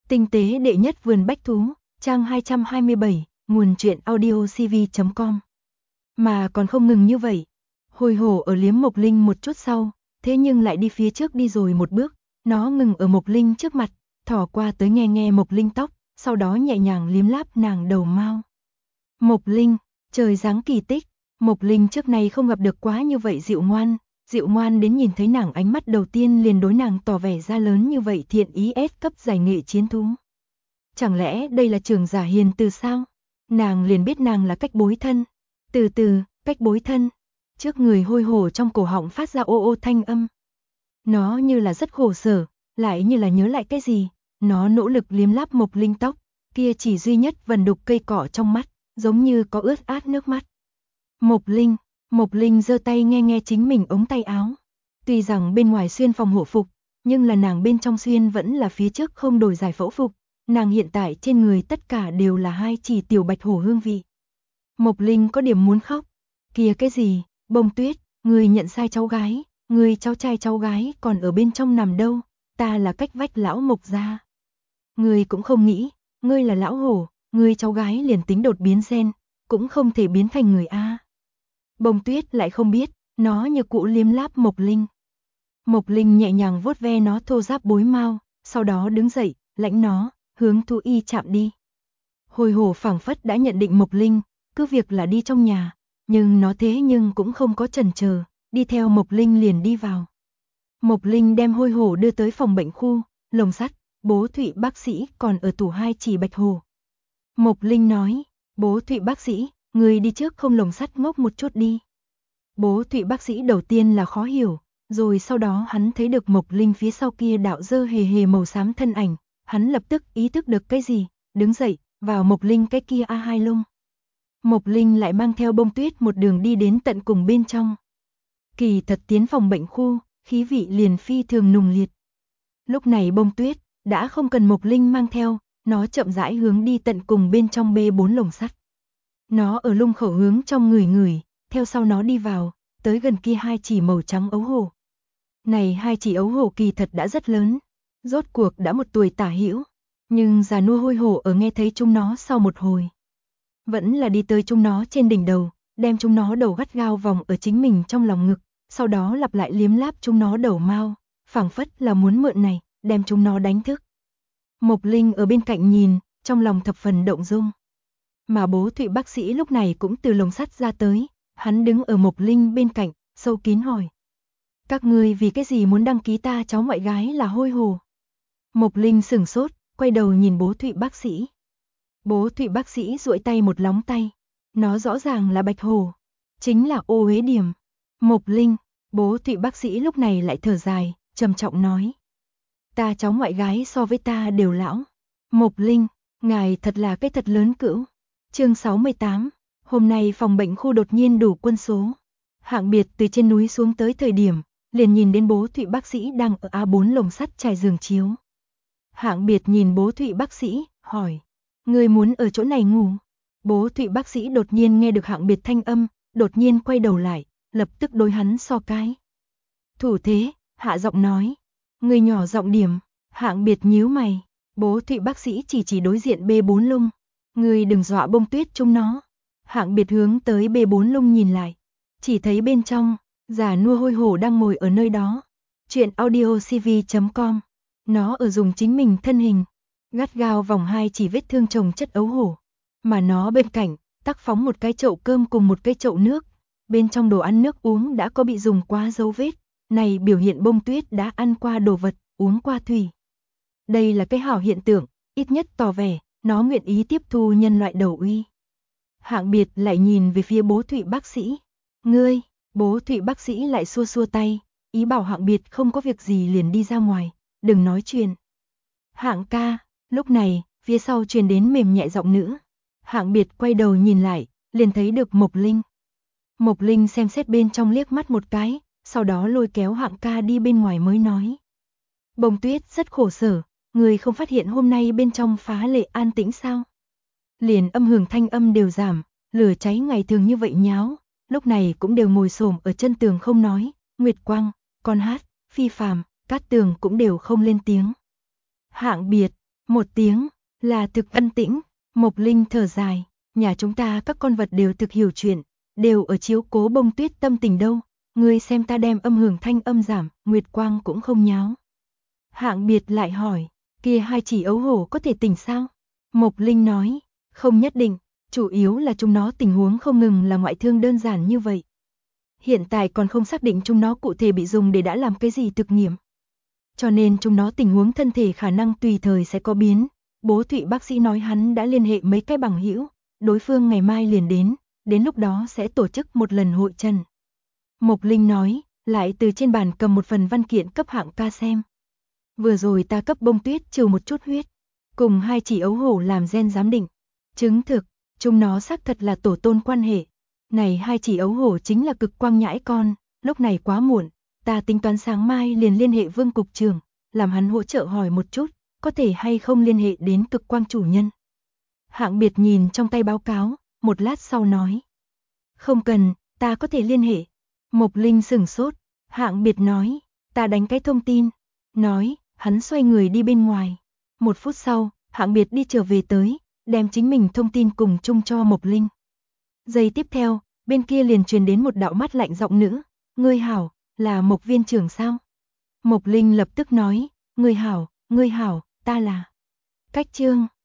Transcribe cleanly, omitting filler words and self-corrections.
Tinh tế đệ nhất vườn bách thú, trang 227, nguồn truyện audio cv.com. Mà còn không ngừng như vậy. Hồi hổ ở liếm Mộc Linh một chút sau, thế nhưng lại đi phía trước đi rồi một bước, nó ngừng ở Mộc Linh trước mặt, thò qua tới nghe nghe Mộc Linh tóc, sau đó nhẹ nhàng liếm láp nàng đầu mao. Mộc Linh, trời giáng kỳ tích, Mộc Linh trước này không gặp được quá như vậy dịu ngoan đến nhìn thấy nàng ánh mắt đầu tiên liền đối nàng tỏ vẻ ra lớn như vậy thiện ý S cấp giải nghệ chiến thú. Chẳng lẽ đây là trưởng giả hiền từ sao? Nàng liền biết nàng là cách bối thân. Từ từ, cách bối thân. Trước người hôi hổ trong cổ họng phát ra ô ô thanh âm. Nó như là rất khổ sở, lại như là nhớ lại cái gì. Nó nỗ lực liếm láp Mộc Linh tóc, kia chỉ duy nhất vần đục cây cỏ trong mắt, giống như có ướt át nước mắt. Mộc Linh giơ tay nghe nghe chính mình ống tay áo. Tuy rằng bên ngoài xuyên phòng hộ phục, nhưng là nàng bên trong xuyên vẫn là phía trước không đổi giải phẫu phục. Nàng hiện tại trên người tất cả đều là hai chỉ tiểu bạch hổ hương vị. Mộc Linh có điểm muốn khóc. Kìa cái gì, Bông Tuyết, người nhận sai cháu gái, người cháu trai cháu gái còn ở bên trong nằm đâu, ta là cách vách lão Mộc gia. Người cũng không nghĩ, ngươi là lão hổ, người cháu gái liền tính đột biến gen, cũng không thể biến thành người A. Bông Tuyết lại không biết, nó như cũ liếm láp Mộc Linh. Mộc Linh nhẹ nhàng vuốt ve nó thô ráp bối mao, sau đó đứng dậy, lãnh nó, hướng thú y chạm đi. Hồi hổ phảng phất đã nhận định Mộc Linh, cứ việc là đi trong nhà, nhưng nó thế nhưng cũng không có chần chờ, đi theo Mộc Linh liền đi vào. Mộc Linh đem hôi hổ đưa tới phòng bệnh khu, lồng sắt, bố Thụy bác sĩ còn ở tủ hai chỉ bạch hổ. Mộc Linh nói, bố Thụy bác sĩ, người đi trước không lồng sắt ngốc một chút đi. Bố Thụy bác sĩ đầu tiên là khó hiểu, rồi sau đó hắn thấy được Mộc Linh phía sau kia đạo dơ hề hề màu xám thân ảnh, hắn lập tức ý thức được cái gì, đứng dậy, vào Mộc Linh cái kia A2 lung. Mộc Linh lại mang theo Bông Tuyết một đường đi đến tận cùng bên trong. Kỳ thật tiến phòng bệnh khu, khí vị liền phi thường nùng liệt. Lúc này Bông Tuyết đã không cần Mộc Linh mang theo, nó chậm rãi hướng đi tận cùng bên trong B4 lồng sắt. Nó ở lung khẩu hướng trong người, theo sau nó đi vào, tới gần kia hai chỉ màu trắng ấu hổ. Này hai chỉ ấu hổ kỳ thật đã rất lớn, rốt cuộc đã một tuổi tả hữu, nhưng già nua hôi hổ ở nghe thấy chúng nó sau một hồi. Vẫn là đi tới chúng nó trên đỉnh đầu, đem chúng nó đầu gắt gao vòng ở chính mình trong lòng ngực, sau đó lặp lại liếm láp chúng nó đầu mao, phảng phất là muốn mượn này, đem chúng nó đánh thức. Mộc Linh ở bên cạnh nhìn, trong lòng thập phần động dung. Mà bố Thụy bác sĩ lúc này cũng từ lồng sắt ra tới, hắn đứng ở Mộc Linh bên cạnh, sâu kín hỏi. Các ngươi vì cái gì muốn đăng ký ta cháu ngoại gái là hôi hổ? Mộc Linh sửng sốt, quay đầu nhìn bố Thụy bác sĩ. Bố Thụy bác sĩ duỗi tay một lóng tay. Nó rõ ràng là bạch hổ. Chính là ô uế điểm. Mộc Linh, bố Thụy bác sĩ lúc này lại thở dài, trầm trọng nói. Ta cháu ngoại gái so với ta đều lão. Mộc Linh, ngài thật là cái thật lớn cữu. Chương 68, hôm nay phòng bệnh khu đột nhiên đủ quân số. Hạng Biệt từ trên núi xuống tới thời điểm, liền nhìn đến bố Thụy bác sĩ đang ở A4 lồng sắt trải giường chiếu. Hạng Biệt nhìn bố Thụy bác sĩ, hỏi, người muốn ở chỗ này ngủ? Bố Thụy bác sĩ đột nhiên nghe được Hạng Biệt thanh âm, đột nhiên quay đầu lại, lập tức đối hắn so cái. Thủ thế, hạ giọng nói, người nhỏ giọng điểm. Hạng Biệt nhíu mày, bố Thụy bác sĩ chỉ đối diện B4 lung. Người đừng dọa Bông Tuyết chúng nó. Hạng Biệt hướng tới B4 lung nhìn lại, chỉ thấy bên trong, già nua hôi hổ đang ngồi ở nơi đó. Chuyện audio cv.com. Nó ở dùng chính mình thân hình, gắt gao vòng hai chỉ vết thương chồng chất ấu hổ. Mà nó bên cạnh, tắc phóng một cái chậu cơm cùng một cái chậu nước. Bên trong đồ ăn nước uống đã có bị dùng qua dấu vết. Này biểu hiện Bông Tuyết đã ăn qua đồ vật, uống qua thủy. Đây là cái hảo hiện tượng, ít nhất tỏ vẻ, nó nguyện ý tiếp thu nhân loại đầu uy. Hạng Biệt lại nhìn về phía bố Thụy bác sĩ. Ngươi, bố Thụy bác sĩ lại xua xua tay, ý bảo Hạng Biệt không có việc gì liền đi ra ngoài, đừng nói chuyện. Hạng ca, lúc này, phía sau truyền đến mềm nhẹ giọng nữ. Hạng Biệt quay đầu nhìn lại, liền thấy được Mộc Linh. Mộc Linh xem xét bên trong liếc mắt một cái, sau đó lôi kéo Hạng ca đi bên ngoài mới nói. Bông Tuyết rất khổ sở, người không phát hiện hôm nay bên trong phá lệ an tĩnh sao? Liền âm hưởng thanh âm đều giảm, lửa cháy ngày thường như vậy nháo, lúc này cũng đều ngồi xổm ở chân tường không nói, Nguyệt Quang, Con Hát, Phi Phàm, Cát Tường cũng đều không lên tiếng. Hạng Biệt, Một tiếng, là thực ân tĩnh. Mộc Linh thở dài, nhà chúng ta các con vật đều thực hiểu chuyện, đều ở chiếu cố Bông Tuyết tâm tình đâu. Ngươi xem ta đem âm hưởng thanh âm giảm, Nguyệt Quang cũng không nháo. Hạng Biệt lại hỏi, kia 2 chỉ ấu hổ có thể tỉnh sao? Mộc Linh nói, không nhất định, chủ yếu là chúng nó tình huống không ngừng là ngoại thương đơn giản như vậy. Hiện tại còn không xác định chúng nó cụ thể bị dùng để đã làm cái gì thực nghiệm. Cho nên chúng nó tình huống thân thể khả năng tùy thời sẽ có biến. Bố Thụy bác sĩ nói hắn đã liên hệ mấy cái bằng hữu, đối phương ngày mai liền đến lúc đó sẽ tổ chức một lần hội trần. Mộc Linh nói, lại từ trên bàn cầm một phần văn kiện cấp Hạng ca xem. Vừa rồi ta cấp Bông Tuyết trừ một chút huyết, cùng 2 chỉ ấu hổ làm gen giám định. Chứng thực, chúng nó xác thật là tổ tôn quan hệ. Này 2 chỉ ấu hổ chính là cực quang nhãi con, lúc này quá muộn, ta tính toán sáng mai liền liên hệ Vương cục trưởng, làm hắn hỗ trợ hỏi một chút, có thể hay không liên hệ đến cực quang chủ nhân. Hạng Biệt nhìn trong tay báo cáo, một lát sau nói. Không cần, ta có thể liên hệ. Mộc Linh sửng sốt, Hạng Biệt nói, ta đánh cái thông tin. Nói, hắn xoay người đi bên ngoài. 1 phút sau, Hạng Biệt đi trở về tới, đem chính mình thông tin cùng chung cho Mộc Linh. Giây tiếp theo, bên kia liền truyền đến một đạo mắt lạnh giọng nữ, ngươi hảo, là Mộc viên trưởng sao? Mộc Linh lập tức nói, ngươi hảo, ta là. Cách chương